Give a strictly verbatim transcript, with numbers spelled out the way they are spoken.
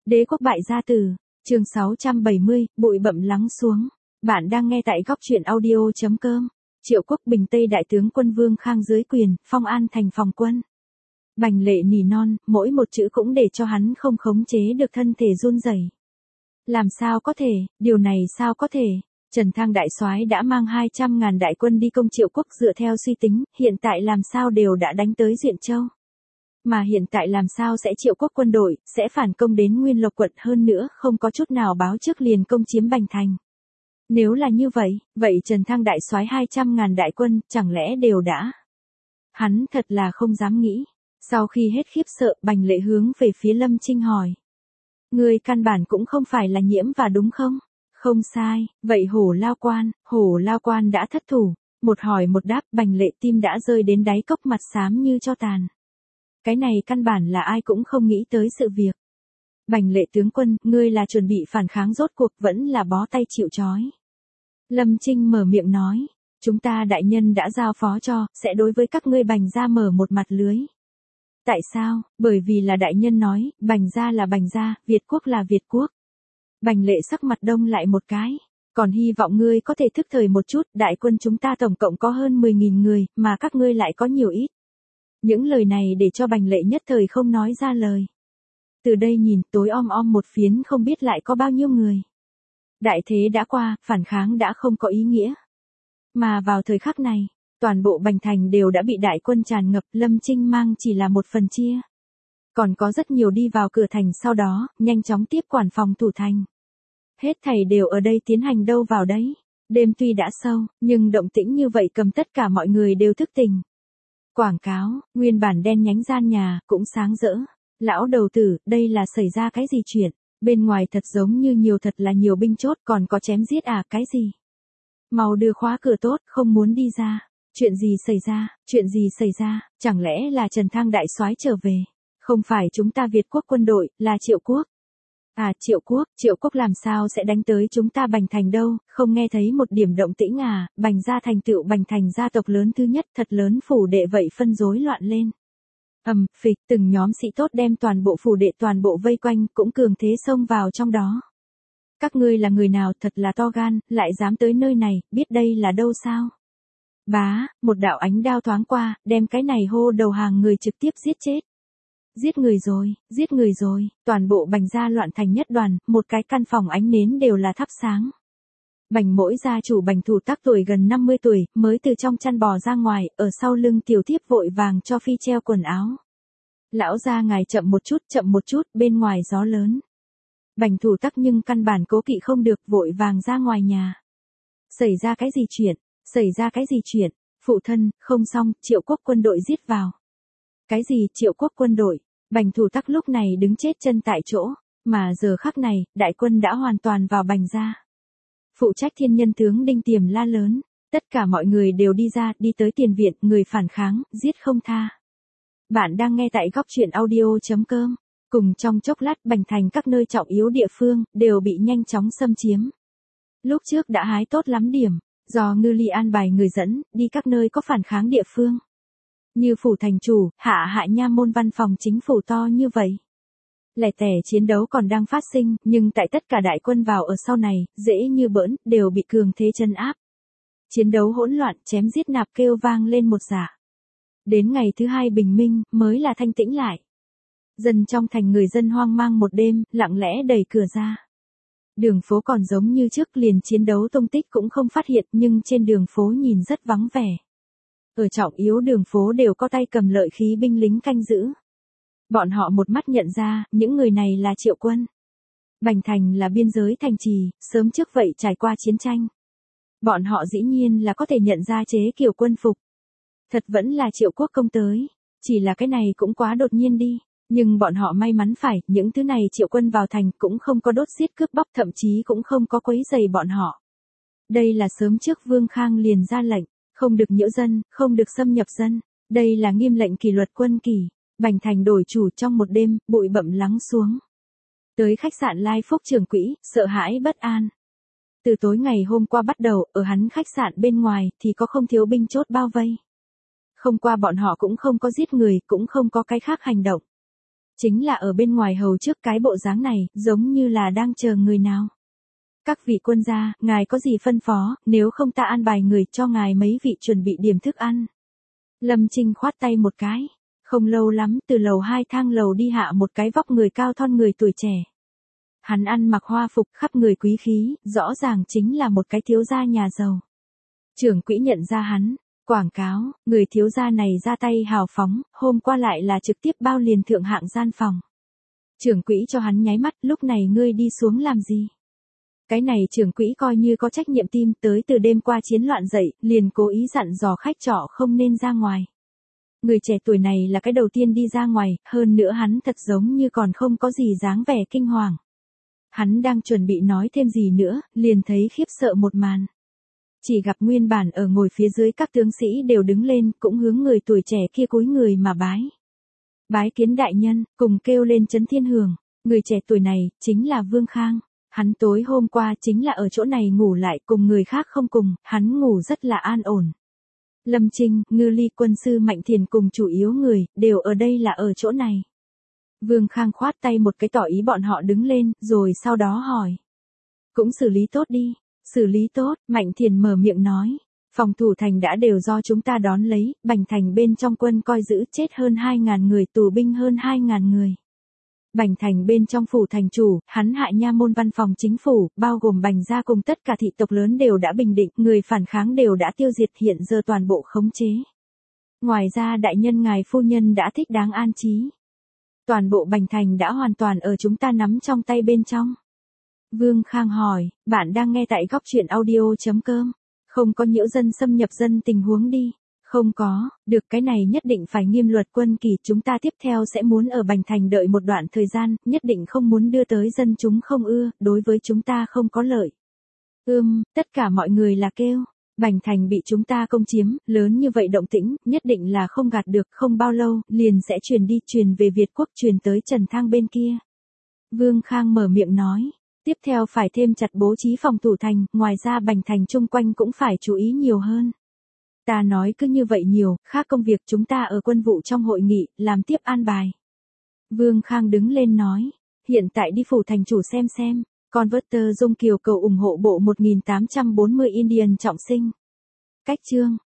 Đế quốc bại gia tử, chương sáu trăm bảy mươi, bụi bặm lắng xuống. Bạn đang nghe tại góc truyện audio chấm com. Triệu Quốc Bình Tây đại tướng quân Vương Khang dưới quyền, phong an thành phòng quân. Bành Lệ nỉ non, mỗi một chữ cũng để cho hắn không khống chế được thân thể run rẩy. Làm sao có thể, điều này sao có thể? Trần Thang đại soái đã mang hai trăm ngàn đại quân đi công Triệu Quốc, dựa theo suy tính, hiện tại làm sao đều đã đánh tới Duyện Châu. Mà hiện tại làm sao sẽ Triệu Quốc quân đội, sẽ phản công đến Nguyên Lộc quận, hơn nữa không có chút nào báo trước liền công chiếm Bành Thành. Nếu là như vậy, vậy Trần Thang đại soái hai trăm ngàn đại quân, chẳng lẽ đều đã? Hắn thật là không dám nghĩ. Sau khi hết khiếp sợ, Bành Lệ hướng về phía Lâm Trinh hỏi. Ngươi căn bản cũng không phải là nhiễm và đúng không? Không sai, vậy Hổ Lao Quan, Hổ Lao Quan đã thất thủ. Một hỏi một đáp, Bành Lệ tim đã rơi đến đáy cốc, mặt xám như tro tàn. Cái này căn bản là ai cũng không nghĩ tới sự việc. Bành Lệ tướng quân, ngươi là chuẩn bị phản kháng rốt cuộc vẫn là bó tay chịu trói. Lâm Trinh mở miệng nói, chúng ta đại nhân đã giao phó cho, sẽ đối với các ngươi Bành gia mở một mặt lưới. Tại sao? Bởi vì là đại nhân nói, Bành gia là Bành gia, Việt quốc là Việt quốc. Bành Lệ sắc mặt đông lại một cái, còn hy vọng ngươi có thể thức thời một chút, đại quân chúng ta tổng cộng có hơn mười nghìn người, mà các ngươi lại có nhiều ít. Những lời này để cho Bành Lệ nhất thời không nói ra lời. Từ đây nhìn, tối om om một phiến không biết lại có bao nhiêu người. Đại thế đã qua, phản kháng đã không có ý nghĩa. Mà vào thời khắc này, toàn bộ Bành Thành đều đã bị đại quân tràn ngập, Lâm Trinh mang chỉ là một phần chia. Còn có rất nhiều đi vào cửa thành sau đó, nhanh chóng tiếp quản phòng thủ thành. Hết thảy đều ở đây tiến hành đâu vào đấy. Đêm tuy đã sâu, nhưng động tĩnh như vậy cầm tất cả mọi người đều thức tỉnh. Quảng cáo, nguyên bản đen nhánh gian nhà, cũng sáng rỡ. Lão đầu tử, đây là xảy ra cái gì chuyện? Bên ngoài thật giống như nhiều thật là nhiều binh chốt, còn có chém giết à, cái gì? Mau đưa khóa cửa tốt, không muốn đi ra. Chuyện gì xảy ra, chuyện gì xảy ra, chẳng lẽ là Trần Thang đại soái trở về? Không phải chúng ta Việt quốc quân đội, là Triệu Quốc. À, Triệu Quốc, Triệu Quốc làm sao sẽ đánh tới chúng ta Bành Thành đâu, không nghe thấy một điểm động tĩnh à, Bành gia thành tựu Bành Thành gia tộc lớn thứ nhất, thật lớn phủ đệ vậy phân rối loạn lên. Ầm, phịch, từng nhóm sĩ tốt đem toàn bộ phủ đệ toàn bộ vây quanh, cũng cường thế xông vào trong đó. Các ngươi là người nào, thật là to gan, lại dám tới nơi này, biết đây là đâu sao? Bá, một đạo ánh đao thoáng qua, đem cái này hô đầu hàng người trực tiếp giết chết. Giết người rồi, giết người rồi, toàn bộ Bành gia loạn thành nhất đoàn, một cái căn phòng ánh nến đều là thắp sáng. Bành mỗi gia chủ Bành Thủ Tắc tuổi gần năm mươi tuổi, mới từ trong chăn bò ra ngoài, ở sau lưng tiểu thiếp vội vàng cho phi treo quần áo. Lão gia ngài chậm một chút, chậm một chút, bên ngoài gió lớn. Bành Thủ Tắc nhưng căn bản cố kỵ không được, vội vàng ra ngoài nhà. Xảy ra cái gì chuyện, xảy ra cái gì chuyện, phụ thân, không xong, Triệu Quốc quân đội giết vào. Cái gì, Triệu Quốc quân đội? Bành Thủ Tắc lúc này đứng chết chân tại chỗ, mà giờ khắc này, đại quân đã hoàn toàn vào Bành gia. Phụ trách thiên nhân tướng Đinh Tiềm la lớn, tất cả mọi người đều đi ra, đi tới tiền viện, người phản kháng, giết không tha. Bạn đang nghe tại góc truyện audio chấm com. Cùng trong chốc lát Bành Thành các nơi trọng yếu địa phương, đều bị nhanh chóng xâm chiếm. Lúc trước đã hái tốt lắm điểm, do Ngư Ly an bài người dẫn, đi các nơi có phản kháng địa phương. Như phủ thành chủ, hạ hạ nha môn văn phòng chính phủ to như vậy. Lẻ tẻ chiến đấu còn đang phát sinh, nhưng tại tất cả đại quân vào ở sau này, dễ như bỡn, đều bị cường thế chân áp. Chiến đấu hỗn loạn, chém giết nạp kêu vang lên một dạ. Đến ngày thứ hai bình minh, mới là thanh tĩnh lại. Dân trong thành người dân hoang mang một đêm, lặng lẽ đẩy cửa ra. Đường phố còn giống như trước, liền chiến đấu tung tích cũng không phát hiện, nhưng trên đường phố nhìn rất vắng vẻ. Ở trọng yếu đường phố đều có tay cầm lợi khí binh lính canh giữ. Bọn họ một mắt nhận ra, những người này là Triệu quân. Bành Thành là biên giới thành trì, sớm trước vậy trải qua chiến tranh. Bọn họ dĩ nhiên là có thể nhận ra chế kiểu quân phục. Thật vẫn là Triệu Quốc công tới, chỉ là cái này cũng quá đột nhiên đi. Nhưng bọn họ may mắn phải, những thứ này Triệu quân vào thành cũng không có đốt giết cướp bóc, thậm chí cũng không có quấy rầy bọn họ. Đây là sớm trước Vương Khang liền ra lệnh, không được nhiễu dân, không được xâm nhập dân. Đây là nghiêm lệnh kỷ luật quân kỳ. Bành Thành đổi chủ trong một đêm, bụi bặm lắng xuống. Tới khách sạn Lai Phúc trưởng quỹ, sợ hãi bất an. Từ tối ngày hôm qua bắt đầu, ở hắn khách sạn bên ngoài thì có không thiếu binh chốt bao vây. Không qua bọn họ cũng không có giết người, cũng không có cái khác hành động. Chính là ở bên ngoài hầu trước cái bộ dáng này, giống như là đang chờ người nào. Các vị quân gia, ngài có gì phân phó, nếu không ta an bài người cho ngài mấy vị chuẩn bị điểm thức ăn. Lâm Trinh khoát tay một cái. Không lâu lắm, từ lầu hai thang lầu đi hạ một cái vóc người cao thon người tuổi trẻ. Hắn ăn mặc hoa phục khắp người quý khí, rõ ràng chính là một cái thiếu gia nhà giàu. Trưởng quỹ nhận ra hắn, quảng cáo, người thiếu gia này ra tay hào phóng, hôm qua lại là trực tiếp bao liền thượng hạng gian phòng. Trưởng quỹ cho hắn nháy mắt, lúc này ngươi đi xuống làm gì? Cái này trưởng quỹ coi như có trách nhiệm tim, tới từ đêm qua chiến loạn dậy, liền cố ý dặn dò khách trọ không nên ra ngoài. Người trẻ tuổi này là cái đầu tiên đi ra ngoài, hơn nữa hắn thật giống như còn không có gì dáng vẻ kinh hoàng. Hắn đang chuẩn bị nói thêm gì nữa, liền thấy khiếp sợ một màn. Chỉ gặp nguyên bản ở ngồi phía dưới các tướng sĩ đều đứng lên, cũng hướng người tuổi trẻ kia cúi người mà bái. Bái kiến đại nhân, cùng kêu lên chấn thiên hưởng, người trẻ tuổi này, chính là Vương Khang. Hắn tối hôm qua chính là ở chỗ này ngủ lại cùng người khác không cùng, hắn ngủ rất là an ổn. Lâm Trinh, Ngư Ly quân sư Mạnh Thiền cùng chủ yếu người, đều ở đây là ở chỗ này. Vương Khang khoát tay một cái tỏ ý bọn họ đứng lên, rồi sau đó hỏi. Cũng xử lý tốt đi, xử lý tốt, Mạnh Thiền mở miệng nói. Phòng thủ thành đã đều do chúng ta đón lấy, Bành thành bên trong quân coi giữ chết hơn hai ngàn người, tù binh hơn hai ngàn người. Bành thành bên trong phủ thành chủ, hắn hạ nha môn văn phòng chính phủ, bao gồm Bành gia cùng tất cả thị tộc lớn đều đã bình định, người phản kháng đều đã tiêu diệt, hiện giờ toàn bộ khống chế. Ngoài ra đại nhân ngài phu nhân đã thích đáng an trí. Toàn bộ Bành thành đã hoàn toàn ở chúng ta nắm trong tay bên trong. Vương Khang hỏi, bạn đang nghe tại góc truyện audio chấm com, không có nhiễu dân xâm nhập dân tình huống đi. Không có, được, cái này nhất định phải nghiêm luật quân kỳ, chúng ta tiếp theo sẽ muốn ở Bành thành đợi một đoạn thời gian, nhất định không muốn đưa tới dân chúng không ưa, đối với chúng ta không có lợi. Ưm, tất cả mọi người là kêu, Bành thành bị chúng ta công chiếm, lớn như vậy động tĩnh, nhất định là không gạt được, không bao lâu, liền sẽ truyền đi, truyền về Việt quốc, truyền tới Trần Thang bên kia. Vương Khang mở miệng nói, tiếp theo phải thêm chặt bố trí phòng thủ thành, ngoài ra Bành thành chung quanh cũng phải chú ý nhiều hơn. Ta nói cứ như vậy nhiều, khác công việc chúng ta ở quân vụ trong hội nghị, làm tiếp an bài. Vương Khang đứng lên nói, hiện tại đi phủ thành chủ xem xem, Converter Dung Kiều cầu ủng hộ bộ một nghìn tám trăm bốn mươi Indian trọng sinh. Cách chương.